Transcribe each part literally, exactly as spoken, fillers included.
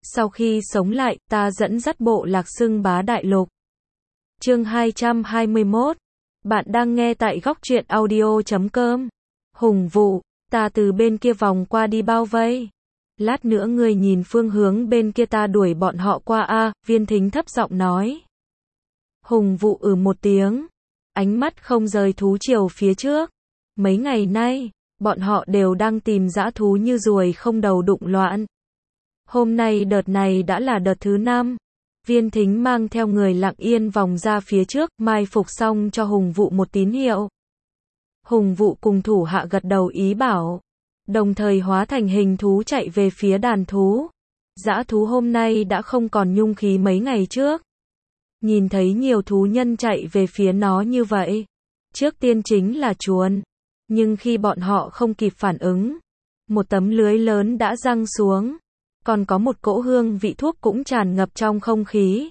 Sau khi sống lại, ta dẫn dắt bộ lạc xưng bá đại lục. Chương hai trăm hai mươi mốt. Bạn đang nghe tại góc truyện audio chấm com. Hùng Vụ, ta từ bên kia vòng qua đi bao vây. Lát nữa ngươi nhìn phương hướng bên kia ta đuổi bọn họ qua a, Viên Thính thấp giọng nói. Hùng Vụ ừ một tiếng, ánh mắt không rời thú triều phía trước. Mấy ngày nay, bọn họ đều đang tìm dã thú như ruồi không đầu đụng loạn. Hôm nay đợt này đã là đợt thứ năm. Viên Thính mang theo người lặng yên vòng ra phía trước, mai phục xong cho Hùng Vụ một tín hiệu. Hùng Vụ cùng thủ hạ gật đầu ý bảo, đồng thời hóa thành hình thú chạy về phía đàn thú. Dã thú hôm nay đã không còn nhung khí mấy ngày trước. Nhìn thấy nhiều thú nhân chạy về phía nó như vậy, trước tiên chính là chuồn. Nhưng khi bọn họ không kịp phản ứng, một tấm lưới lớn đã giăng xuống. Còn có một cỗ hương vị thuốc cũng tràn ngập trong không khí.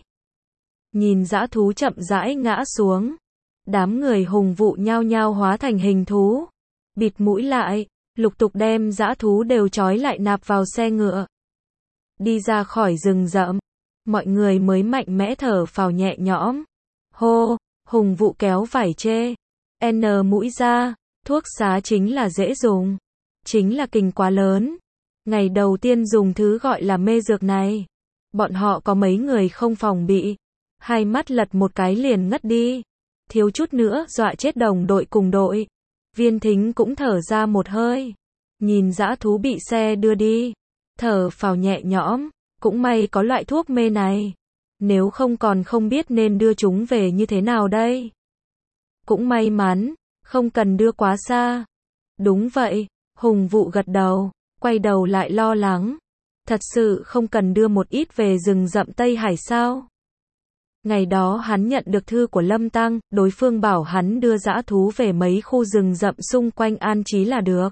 Nhìn dã thú chậm rãi ngã xuống, đám người Hùng Vụ nhao nhao hóa thành hình thú, bịt mũi lại, lục tục đem dã thú đều trói lại nạp vào xe ngựa. Đi ra khỏi rừng rậm, mọi người mới mạnh mẽ thở phào nhẹ nhõm. Hô, Hùng Vụ kéo vải chê, N mũi ra, thuốc xá chính là dễ dùng, chính là kình quá lớn. Ngày đầu tiên dùng thứ gọi là mê dược này, bọn họ có mấy người không phòng bị, hai mắt lật một cái liền ngất đi, thiếu chút nữa dọa chết đồng đội cùng đội. Viên Thính cũng thở ra một hơi, nhìn dã thú bị xe đưa đi, thở phào nhẹ nhõm, cũng may có loại thuốc mê này, nếu không còn không biết nên đưa chúng về như thế nào đây. Cũng may mắn, không cần đưa quá xa. Đúng vậy, Hùng Vụ gật đầu. Quay đầu lại lo lắng. Thật sự không cần đưa một ít về rừng rậm Tây Hải sao? Ngày đó hắn nhận được thư của Lâm Tăng, đối phương bảo hắn đưa dã thú về mấy khu rừng rậm xung quanh an trí là được.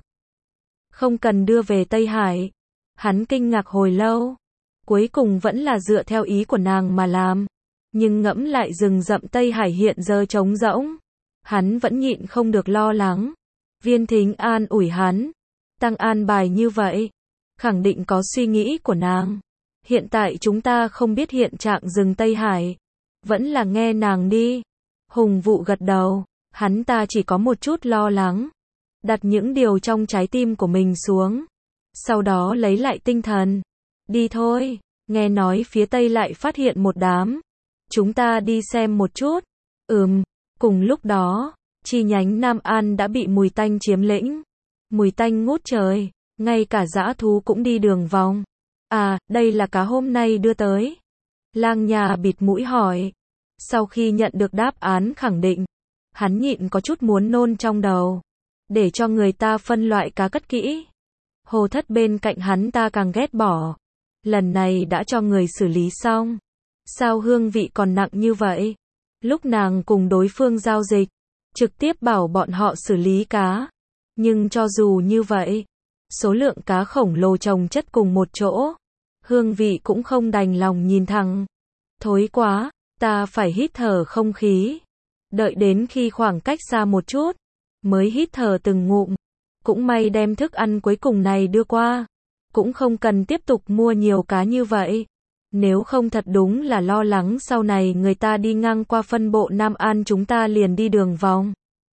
Không cần đưa về Tây Hải. Hắn kinh ngạc hồi lâu. Cuối cùng vẫn là dựa theo ý của nàng mà làm. Nhưng ngẫm lại rừng rậm Tây Hải hiện giờ trống rỗng. Hắn vẫn nhịn không được lo lắng. Viên Thính an ủi hắn. Tăng an bài như vậy, khẳng định có suy nghĩ của nàng. Hiện tại chúng ta không biết hiện trạng rừng Tây Hải, vẫn là nghe nàng đi. Hùng Vụ gật đầu, hắn ta chỉ có một chút lo lắng. Đặt những điều trong trái tim của mình xuống, sau đó lấy lại tinh thần. Đi thôi, nghe nói phía Tây lại phát hiện một đám. Chúng ta đi xem một chút. Ừm, cùng lúc đó, chi nhánh Nam An đã bị mùi tanh chiếm lĩnh. Mùi tanh ngút trời, ngay cả dã thú cũng đi đường vòng. À, đây là cá hôm nay đưa tới. Lang Nha bịt mũi hỏi. Sau khi nhận được đáp án khẳng định, hắn nhịn có chút muốn nôn trong đầu. Để cho người ta phân loại cá cất kỹ. Hồ Thất bên cạnh hắn ta càng ghét bỏ. Lần này đã cho người xử lý xong. Sao hương vị còn nặng như vậy? Lúc nàng cùng đối phương giao dịch, trực tiếp bảo bọn họ xử lý cá. Nhưng cho dù như vậy, số lượng cá khổng lồ chồng chất cùng một chỗ, hương vị cũng không đành lòng nhìn thẳng. Thối quá, ta phải hít thở không khí. Đợi đến khi khoảng cách xa một chút, mới hít thở từng ngụm. Cũng may đem thức ăn cuối cùng này đưa qua. Cũng không cần tiếp tục mua nhiều cá như vậy. Nếu không thật đúng là lo lắng sau này người ta đi ngang qua phân bộ Nam An chúng ta liền đi đường vòng.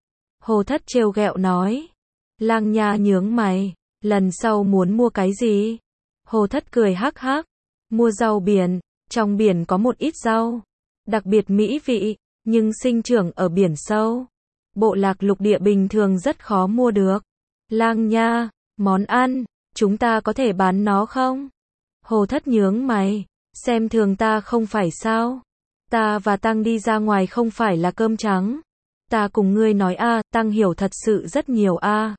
Hồ Thất trêu ghẹo nói. Lang Nha nhướng mày, lần sau muốn mua cái gì? Hồ Thất cười hắc hắc, mua rau biển, trong biển có một ít rau, đặc biệt mỹ vị, nhưng sinh trưởng ở biển sâu. Bộ lạc lục địa bình thường rất khó mua được. Lang Nha, món ăn, chúng ta có thể bán nó không? Hồ Thất nhướng mày, xem thường ta không phải sao? Ta và Tăng đi ra ngoài không phải là cơm trắng. Ta cùng ngươi nói a, à, Tăng hiểu thật sự rất nhiều a. À.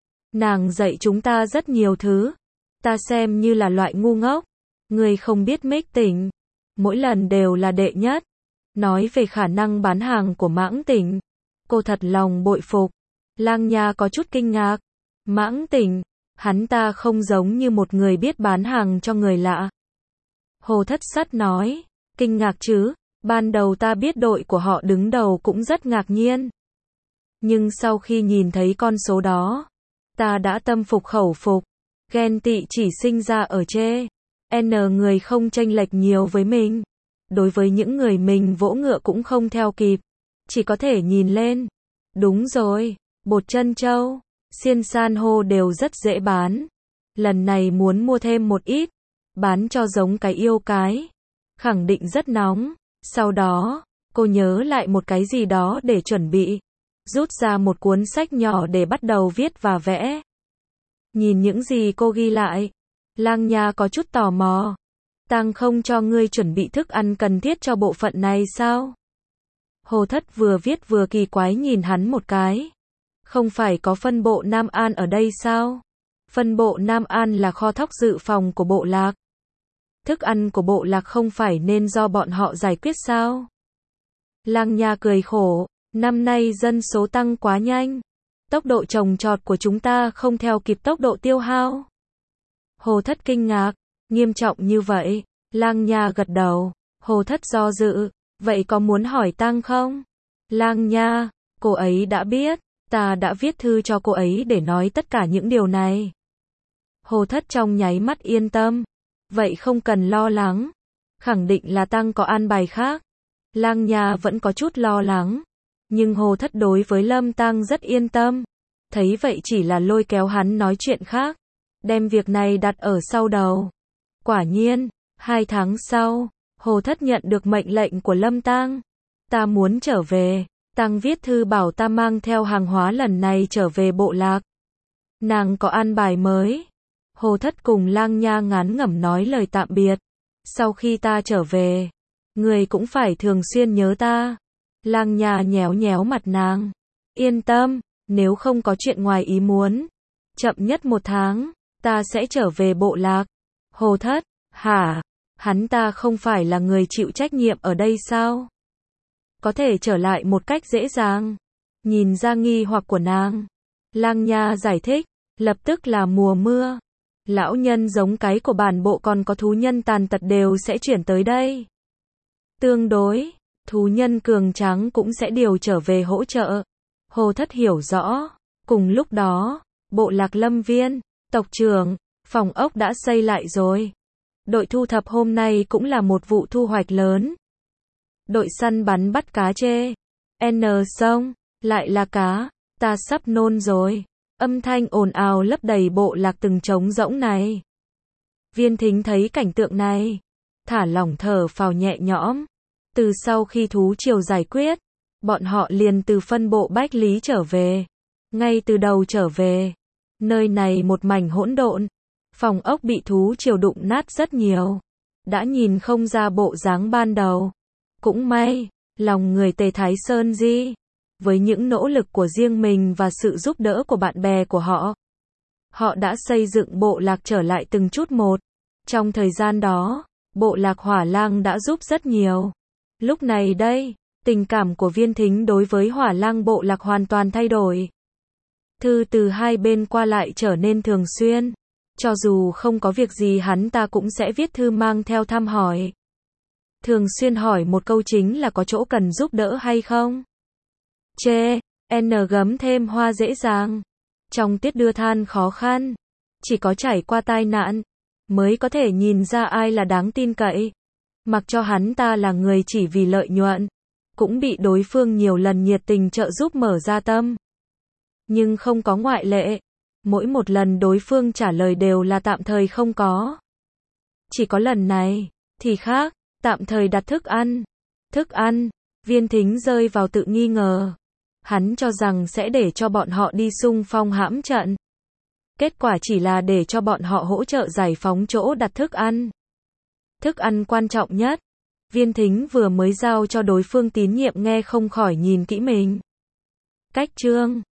Nàng dạy chúng ta rất nhiều thứ. Ta xem như là loại ngu ngốc. Ngươi không biết Mích Tỉnh. Mỗi lần đều là đệ nhất. Nói về khả năng bán hàng của Mãng Tỉnh. Cô thật lòng bội phục. Lang Nha có chút kinh ngạc. Mãng Tỉnh, hắn ta không giống như một người biết bán hàng cho người lạ. Hồ Thất Sắt nói. Kinh ngạc chứ, ban đầu ta biết đội của họ đứng đầu cũng rất ngạc nhiên. Nhưng sau khi nhìn thấy con số đó, ta đã tâm phục khẩu phục. Ghen tị chỉ sinh ra ở chê. N người không chênh lệch nhiều với mình. Đối với những người mình vỗ ngựa cũng không theo kịp. Chỉ có thể nhìn lên. Đúng rồi, bột trân châu, xiên san hô đều rất dễ bán. Lần này muốn mua thêm một ít. Bán cho giống cái yêu cái. Khẳng định rất nóng. Sau đó, cô nhớ lại một cái gì đó để chuẩn bị. Rút ra một cuốn sách nhỏ để bắt đầu viết và vẽ. Nhìn những gì cô ghi lại, Lang Nha có chút tò mò. Tang không cho ngươi chuẩn bị thức ăn cần thiết cho bộ phận này sao? Hồ Thất vừa viết vừa kỳ quái nhìn hắn một cái. Không phải có phân bộ Nam An ở đây sao? Phân bộ Nam An là kho thóc dự phòng của bộ lạc. Thức ăn của bộ lạc không phải nên do bọn họ giải quyết sao? Lang Nha cười khổ, năm nay dân số tăng quá nhanh. Tốc độ trồng trọt của chúng ta không theo kịp tốc độ tiêu hao. Hồ Thất kinh ngạc, nghiêm trọng như vậy. Lang Nha gật đầu. Hồ Thất do dự, vậy có muốn hỏi Tang không? Lang Nha, cô ấy đã biết, ta đã viết thư cho cô ấy để nói tất cả những điều này. Hồ Thất trong nháy mắt yên tâm, vậy không cần lo lắng, khẳng định là Tang có an bài khác. Lang Nha vẫn có chút lo lắng, nhưng Hồ Thất đối với Lâm Tang rất yên tâm, thấy vậy chỉ là lôi kéo hắn nói chuyện khác, đem việc này đặt ở sau đầu. Quả nhiên, hai tháng sau, Hồ Thất nhận được mệnh lệnh của Lâm Tang. Ta muốn trở về. Tang viết thư bảo ta mang theo hàng hóa lần này trở về bộ lạc. Nàng có an bài mới. Hồ Thất cùng Lang Nha ngán ngẩm nói lời tạm biệt. Sau khi ta trở về, người cũng phải thường xuyên nhớ ta. Lang Nha nhéo nhéo mặt nàng. Yên tâm, nếu không có chuyện ngoài ý muốn, chậm nhất một tháng, ta sẽ trở về bộ lạc. Hồ Thất, hả? Hắn ta không phải là người chịu trách nhiệm ở đây sao? Có thể trở lại một cách dễ dàng. Nhìn ra nghi hoặc của nàng, Lang Nha giải thích, lập tức là mùa mưa. Lão nhân giống cái của bản bộ còn có thú nhân tàn tật đều sẽ chuyển tới đây. Tương đối, thú nhân cường tráng cũng sẽ điều trở về hỗ trợ. Hồ Thất hiểu rõ. Cùng lúc đó, bộ lạc Lâm Viên, tộc trưởng, phòng ốc đã xây lại rồi. Đội thu thập hôm nay cũng là một vụ thu hoạch lớn. Đội săn bắn bắt cá chê. N sông, lại là cá, ta sắp nôn rồi. Âm thanh ồn ào lấp đầy bộ lạc từng trống rỗng này. Viên Thính thấy cảnh tượng này, thả lỏng thở phào nhẹ nhõm. Từ sau khi thú triều giải quyết, bọn họ liền từ phân bộ Bách Lý trở về. Ngay từ đầu trở về, nơi này một mảnh hỗn độn. Phòng ốc bị thú triều đụng nát rất nhiều. Đã nhìn không ra bộ dáng ban đầu. Cũng may, lòng người Tề Thái Sơn Di, với những nỗ lực của riêng mình và sự giúp đỡ của bạn bè của họ, họ đã xây dựng bộ lạc trở lại từng chút một. Trong thời gian đó, bộ lạc Hỏa Lang đã giúp rất nhiều. Lúc này đây, tình cảm của Viên Thính đối với Hỏa Lang bộ lạc hoàn toàn thay đổi. Thư từ hai bên qua lại trở nên thường xuyên. Cho dù không có việc gì hắn ta cũng sẽ viết thư mang theo thăm hỏi. Thường xuyên hỏi một câu chính là có chỗ cần giúp đỡ hay không. Chê, N gấm thêm hoa dễ dàng. Trong tiết đưa than khó khăn, chỉ có trải qua tai nạn, mới có thể nhìn ra ai là đáng tin cậy. Mặc cho hắn ta là người chỉ vì lợi nhuận, cũng bị đối phương nhiều lần nhiệt tình trợ giúp mở ra tâm. Nhưng không có ngoại lệ. Mỗi một lần đối phương trả lời đều là tạm thời không có. Chỉ có lần này, thì khác, tạm thời đặt thức ăn. Thức ăn, Viên Thính rơi vào tự nghi ngờ. Hắn cho rằng sẽ để cho bọn họ đi xung phong hãm trận. Kết quả chỉ là để cho bọn họ hỗ trợ giải phóng chỗ đặt thức ăn. Thức ăn quan trọng nhất. Viên Thính vừa mới giao cho đối phương tín nhiệm nghe không khỏi nhìn kỹ mình. Cách chương